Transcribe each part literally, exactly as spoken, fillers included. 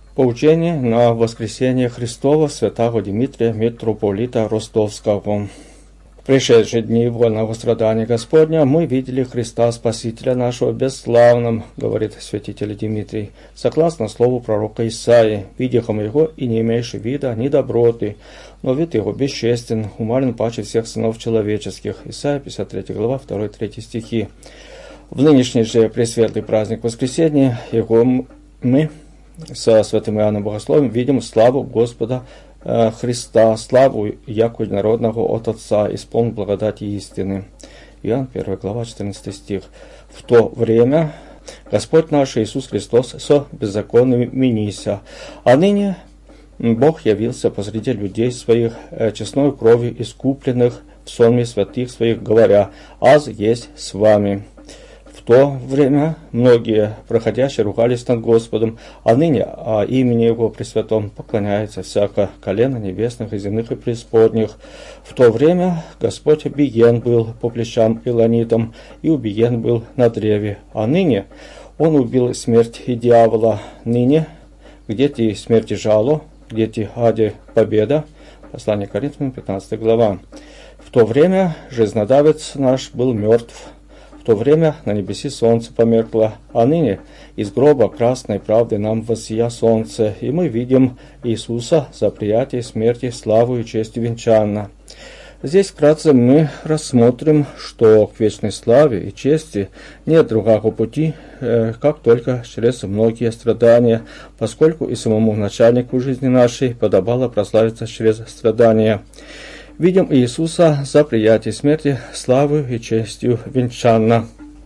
Поучение на воскресение Христова святого Дмитрия, митрополита Ростовского. В пришедшие дни вольного страдания Господня мы видели Христа Спасителя нашего бесславным, говорит святитель Дмитрий, согласно слову пророка Исаии, видяхом его и не имеющий вида ни доброты, но вид его бесчестен, умален паче всех сынов человеческих. Исайя пятьдесят третья глава, второй-третий стихи. В нынешний же пресветлый праздник Воскресения его мы со святым Иоанном Богословом видим славу Господа э, Христа, славу яко единородного от Отца, исполнен благодати истины. Иоанн первая глава, четырнадцатый стих. В то время Господь наш Иисус Христос со беззаконными минися, а ныне Бог явился посреди людей своих, э, честной кровью искупленных в сонме святых своих, говоря: «Аз есть с вами». В то время многие проходящие ругались над Господом, а ныне о имени Его Пресвятом поклоняется всяко колено небесных и земных и преисподних. В то время Господь обиен был по плечам илонитам и убиен был на древе, а ныне Он убил смерть и дьявола. Ныне где ти смерти жало, где ти аде победа. Послание к Коринфянам, пятнадцатая глава. В то время жизнодавец наш был мертв. В то время на небеси солнце померкло, а ныне из гроба красной правды нам воссия солнце, и мы видим Иисуса за приятие смерти, славу и честью венчанно. Здесь вкратце мы рассмотрим, что к вечной славе и чести нет другого пути, э, как только через многие страдания, поскольку и самому начальнику жизни нашей подобало прославиться через страдания. Видим Иисуса за приятие смерти, славы и честью венчанно.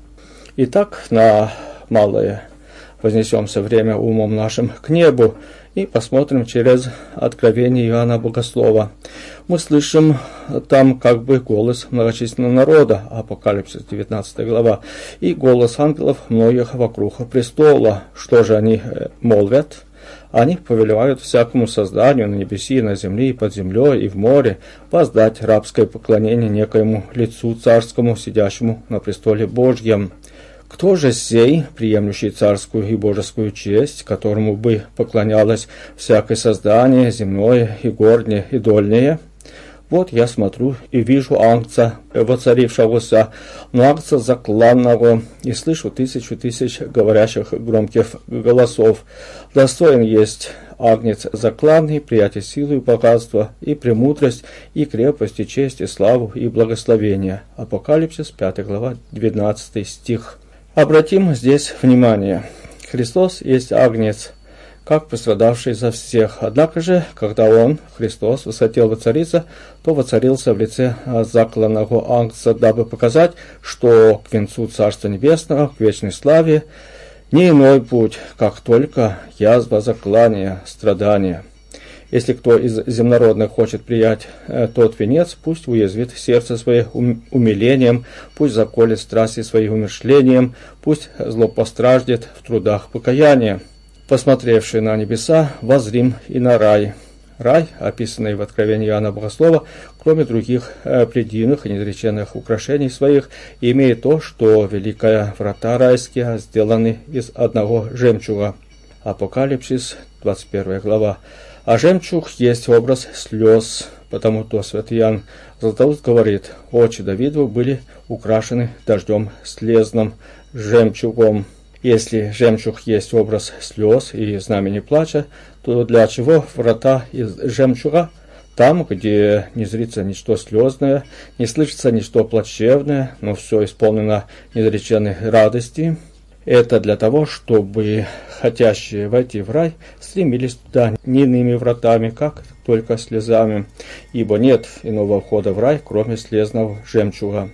Итак, на малое вознесемся время умом нашим к небу и посмотрим через откровение Иоанна Богослова. Мы слышим там как бы голос многочисленного народа, Апокалипсис, девятнадцатая глава, и голос ангелов многих вокруг престола. Что же они молвят? Они повелевают всякому созданию на небеси, на земле, и под землей, и в море воздать рабское поклонение некоему лицу царскому, сидящему на престоле Божьем. Кто же сей, приемлющий царскую и божескую честь, которому бы поклонялось всякое создание, земное и горнее и дольнее? Вот я смотрю и вижу ангца, воцарившегося, но ангца закланного, и слышу тысячу тысяч говорящих громких голосов. Достоин есть агнец закланный, приятие силы и богатства, и премудрость, и крепость, и честь, и славу, и благословение. Апокалипсис, пятая глава, двенадцатый стих. Обратим здесь внимание. Христос есть агнец, как пострадавший за всех. Однако же, когда Он, Христос, восхотел воцариться, то воцарился в лице закланного ангца, дабы показать, что к венцу Царства Небесного, к вечной славе, не иной путь, как только язва заклания, страдания. Если кто из земнородных хочет принять э, тот венец, пусть уязвит сердце свое ум, умилением, пусть заколет страсти свои умершлением, пусть злопостраждет в трудах покаяния. Посмотревший на небеса, воззрим и на рай. Рай, описанный в Откровении Иоанна Богослова, кроме других э, предивных и неизреченных украшений своих, имеет то, что великая врата райские сделаны из одного жемчуга. Апокалипсис, двадцать первая глава. А жемчуг есть образ слез, потому то святый Иоанн Златоуст говорит: очи Давидовы были украшены дождем слезным жемчугом. Если жемчуг есть образ слез и знамени плача, то для чего врата из жемчуга? Там, где не зрится ничто слезное, не слышится ничто плачевное, но все исполнено неизреченной радости. Это для того, чтобы хотящие войти в рай стремились туда не иными вратами, как только слезами, ибо нет иного входа в рай, кроме слезного жемчуга.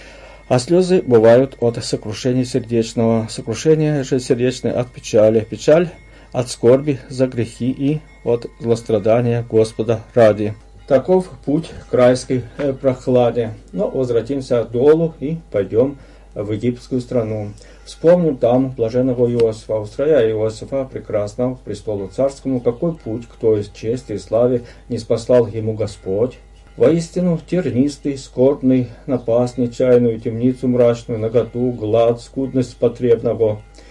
А слезы бывают от сокрушения сердечного, сокрушение же сердечное от печали, печаль от скорби за грехи и от злострадания Господа ради. Таков путь к райской прохладе. Но возвратимся к долу и пойдем в египетскую страну. Вспомним там блаженного Иосифа, устрояя Иосифа прекрасного к престолу царскому, какой путь, кто из чести и славы не спаслал ему Господь. Воистину тернистый, скорбный, напасть нечаянную, темницу мрачную, наготу, глад, скудность потребного.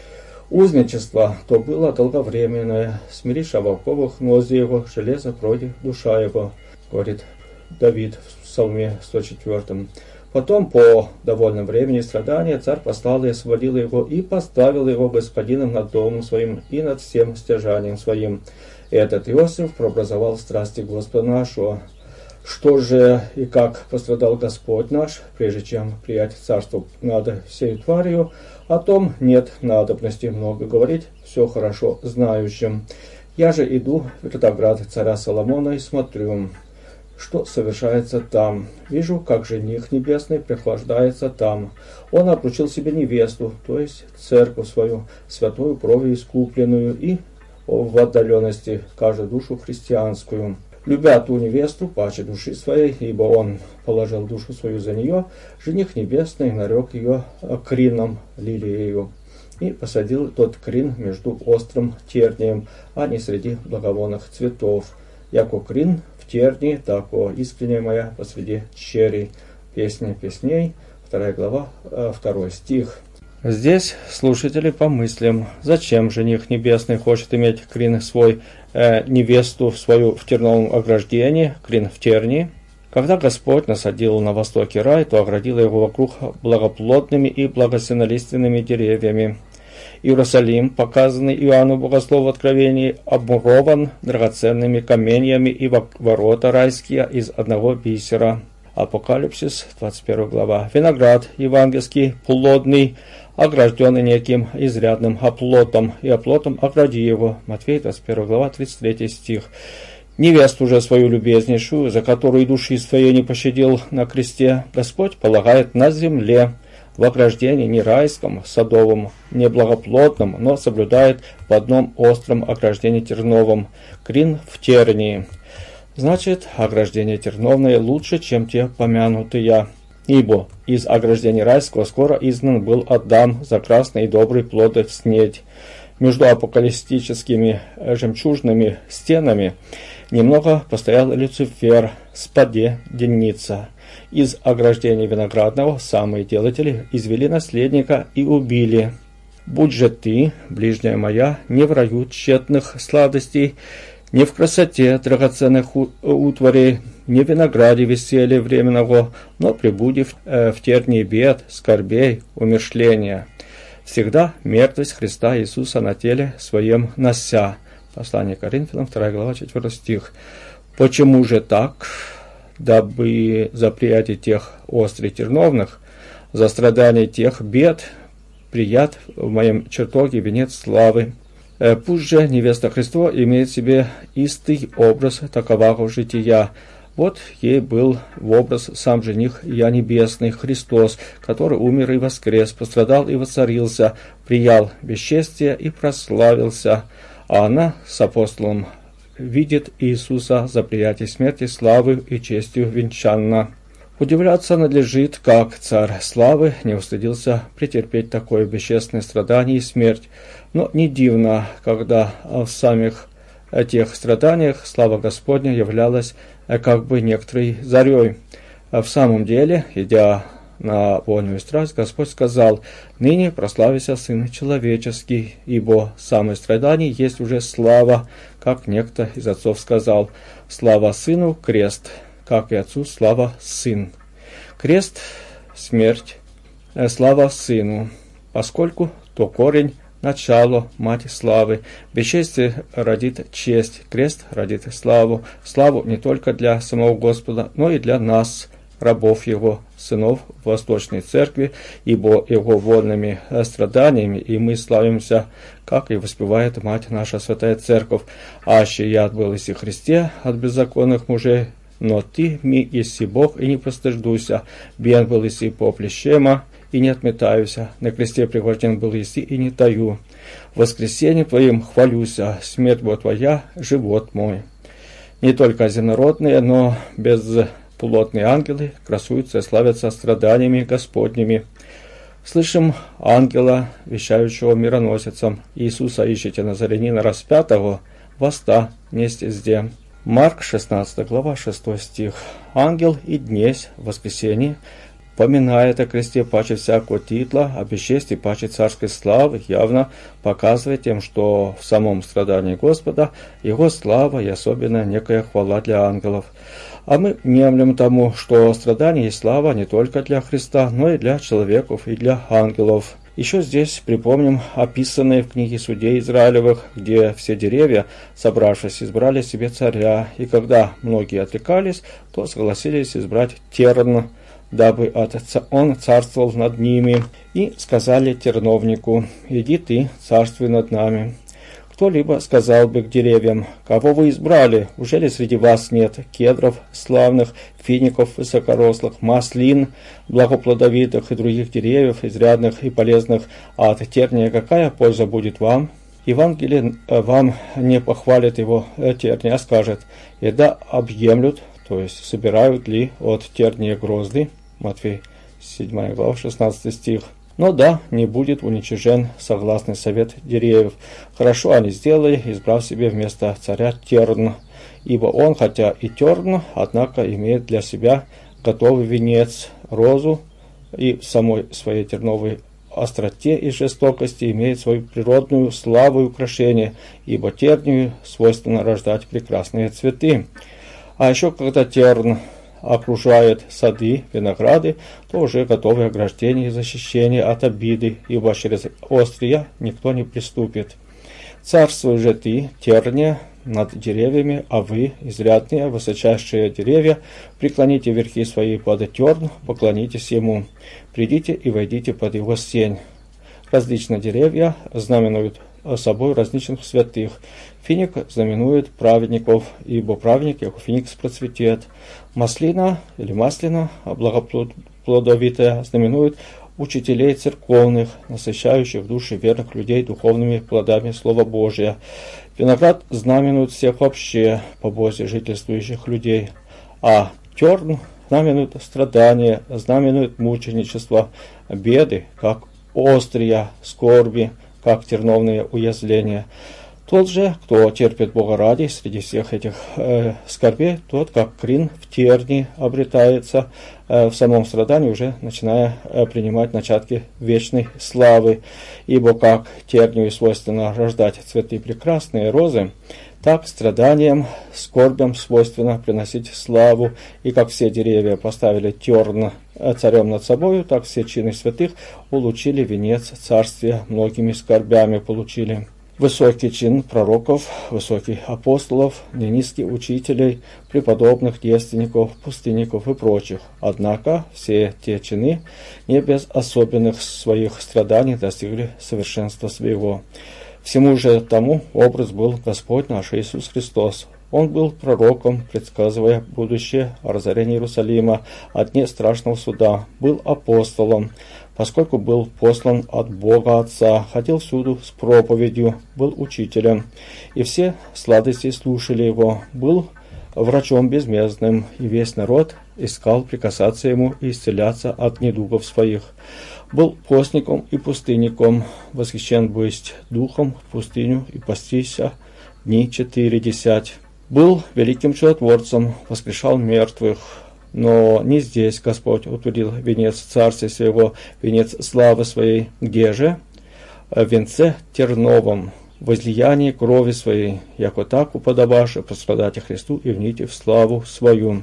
Узничество то было долговременное, смириша волковых нози его, железо пройдет душа его, говорит Давид в Псалме сто четвёртом. Потом, по довольном времени страдания, царь послал и освободил его, и поставил его господином над домом своим и над всем стяжанием своим. И этот Иосиф прообразовал страсти Господа нашего. Что же и как пострадал Господь наш, прежде чем приять царство над всей тварью, о том нет надобности много говорить, все хорошо знающим. Я же иду в Виноград царя Соломона и смотрю, что совершается там. Вижу, как жених небесный прихлаждается там. Он обручил себе невесту, то есть церковь свою, святую кровью искупленную, и в отдаленности каждую душу христианскую. Любя ту невесту паче души своей, ибо он положил душу свою за нее, жених небесный нарек ее крином лилиею и посадил тот крин между острым тернием, а не среди благовонных цветов. Яко крин в тернии, тако искренняя моя посреди черей. Песня песней, вторая глава, второй стих. Здесь слушатели помыслим, зачем жених небесный хочет иметь крин свой, э, невесту свою в терновом ограждении, крин в тернии. Когда Господь насадил на востоке рай, то оградил его вокруг благоплодными и благосенолиственными деревьями. Иерусалим, показанный Иоанну Богослову в Откровении, обмурован драгоценными каменьями и ворота райские из одного бисера. Апокалипсис, двадцать первая глава. Виноград евангельский, плодный, огражденный неким изрядным оплотом, и оплотом огради его. Матфея, двадцать первая глава, тридцать третий стих. Невесту же свою любезнейшую, за которую души своей не пощадил на кресте, Господь полагает на земле, в ограждении не райском, садовом, не благоплотном, но соблюдает в одном остром ограждении терновом, крин в тернии. Значит, ограждение терновное лучше, чем те помянутые. Ибо из ограждения райского скоро изгнан был Адам за красные и добрые плоды снедь. Между апокалиптическими жемчужными стенами немного постоял Люцифер, спаде деница. Из ограждения виноградного самые делатели извели наследника и убили. Будь же ты, ближняя моя, не в раю тщетных сладостей, не в красоте драгоценных утварей, не в винограде веселья временного, но прибуди в, э, в тернии бед, скорбей, умершления. Всегда мертвость Христа Иисуса на теле своем нося. Послание Коринфянам, вторая глава, четвёртый стих. Почему же так? Дабы за приятие тех острых терновных, за страдание тех бед, прият в моем чертоге венец славы. Пусть же невеста Христова имеет в себе истый образ такового жития. Вот ей был в образ сам жених я небесный, Христос, который умер и воскрес, пострадал и воцарился, приял бесчестие и прославился. А она с апостолом видит Иисуса за приятие смерти, славы и честью венчанна. Удивляться надлежит, как царь славы не устыдился претерпеть такое бесчестное страдание и смерть. Но не дивно, когда в самих тех страданиях слава Господня являлась как бы некоторой зарей. В самом деле, идя на вольную страсть, Господь сказал: «Ныне прославится Сын Человеческий, ибо самое страдание есть уже слава, как некто из отцов сказал: слава Сыну, крест, как и Отцу слава Сын». Крест – смерть, слава Сыну, поскольку то корень, начало, мать славы. Бесчестие родит честь, крест родит славу. Славу не только для самого Господа, но и для нас, рабов Его, сынов в Восточной Церкви, ибо Его вольными страданиями и мы славимся, как и воспевает Мать наша Святая Церковь. «Аще я был иси Христе от беззаконных мужей, но ты ми еси Бог, и не постыждуся. Бен был иси по плещема, и не отметаюся. На кресте пригвожден был еси, и не таю. В воскресенье твоим хвалюся, смерть бо твоя, живот мой». Не только земнородные, но бесплотные ангелы красуются и славятся страданиями Господними. Слышим ангела, вещающего мироносицам: «Иисуса ищете Назарянина распятого, воста несть зде». Марк, шестнадцатая глава, шестой стих. Ангел и днесь, в воскресенье, поминает о кресте паче всякого титла, о бесчестии паче царской славы, явно показывает тем, что в самом страдании Господа Его слава и особенно некая хвала для ангелов. А мы внемлем тому, что страдание и слава не только для Христа, но и для человеков и для ангелов. Еще здесь припомним описанные в книге Судей Израилевых, где все деревья, собравшись, избрали себе царя, и когда многие отрекались, то согласились избрать терн, дабы он царствовал над ними, и сказали терновнику: «Иди ты, царствуй над нами». Кто-либо сказал бы к деревьям: «Кого вы избрали? Ужели среди вас нет кедров славных, фиников высокорослых, маслин, благоплодовитых и других деревьев, изрядных и полезных, а от терния какая польза будет вам?» Евангелие вам не похвалит его терния, а скажет: «Еда объемлют», то есть собирают ли от терния грозды. Матфей седьмая глава, шестнадцатый стих. Но да, не будет уничижен согласный совет деревьев. Хорошо они сделали, избрав себе вместо царя терн, ибо он, хотя и терн, однако имеет для себя готовый венец, розу, и в самой своей терновой остроте и жестокости имеет свою природную славу и украшение, ибо тернию свойственно рождать прекрасные цветы. А еще когда терн окружает сады, винограды, то уже готовы ограждения и защищение от обиды, ибо через острия никто не приступит. Царствуй же ты, терния, над деревьями, а вы, изрядные, высочайшие деревья, преклоните верхи свои под терн, поклонитесь ему, придите и войдите под его сень. Различные деревья знаменуют собой различных святых. Финик знаменует праведников, ибо праведник, как феникс, процветет. Маслина или маслина, благоплодовитая, знаменует учителей церковных, насыщающих души верных людей духовными плодами Слова Божия. Виноград знаменует всех вообще по Бозе жительствующих людей, а терн знаменует страдания, знаменует мученичество, беды, как острия, скорби, как терновные уязвления. Тот же, кто терпит Бога ради среди всех этих э, скорбей, тот, как крин в терни, обретается э, в самом страдании, уже начиная э, принимать начатки вечной славы. Ибо как тернию свойственно рождать цветы прекрасные, розы, так страданиям, скорбям свойственно приносить славу. И как все деревья поставили терн царем над собою, так все чины святых получили венец царствия, многими скорбями получили. Высокий чин пророков, высоких апостолов, не низких учителей, преподобных, девственников, пустынников и прочих. Однако все те чины не без особенных своих страданий достигли совершенства своего. Всему же тому образ был Господь наш Иисус Христос. Он был пророком, предсказывая будущее о разорении Иерусалима, о дне страшного суда, был апостолом, поскольку был послан от Бога Отца, ходил всюду с проповедью, был учителем, и все сладости слушали его, был врачом безмездным, и весь народ искал прикасаться ему и исцеляться от недугов своих. Был постником и пустынником, восхищен быть духом в пустыню и пастися дни четыре десять. Был великим чудотворцем, воскрешал мертвых, но не здесь Господь утвердил венец царствия своего, венец славы своей, где же? В венце терновом, возлиянии крови своей, яко так уподобаше пострадать Христу и вните в славу свою.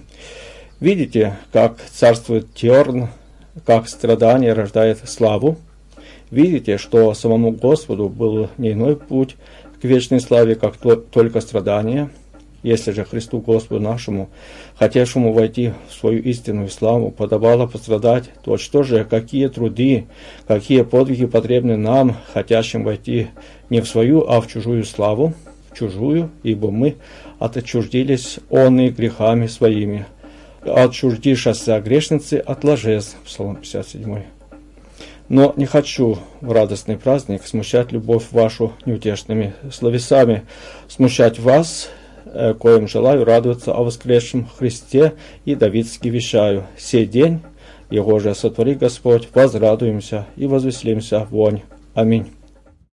Видите, как царствует терн, как страдание рождает славу? Видите, что самому Господу был не иной путь к вечной славе, как то, только страдание? Если же Христу Господу нашему, хотевшему войти в свою истинную славу, подобало пострадать, то что же, какие труды, какие подвиги потребны нам, хотящим войти не в свою, а в чужую славу? В чужую, ибо мы отчуждились онные грехами своими. Отчуждившися грешницы от ложез. Псалом пятьдесят семь. Но не хочу в радостный праздник смущать любовь вашу неутешными словесами, смущать вас, коим желаю радоваться о воскресшем Христе, и Давидски вещаю: сей день, его же сотвори Господь, возрадуемся и возвеселимся вонь. Аминь.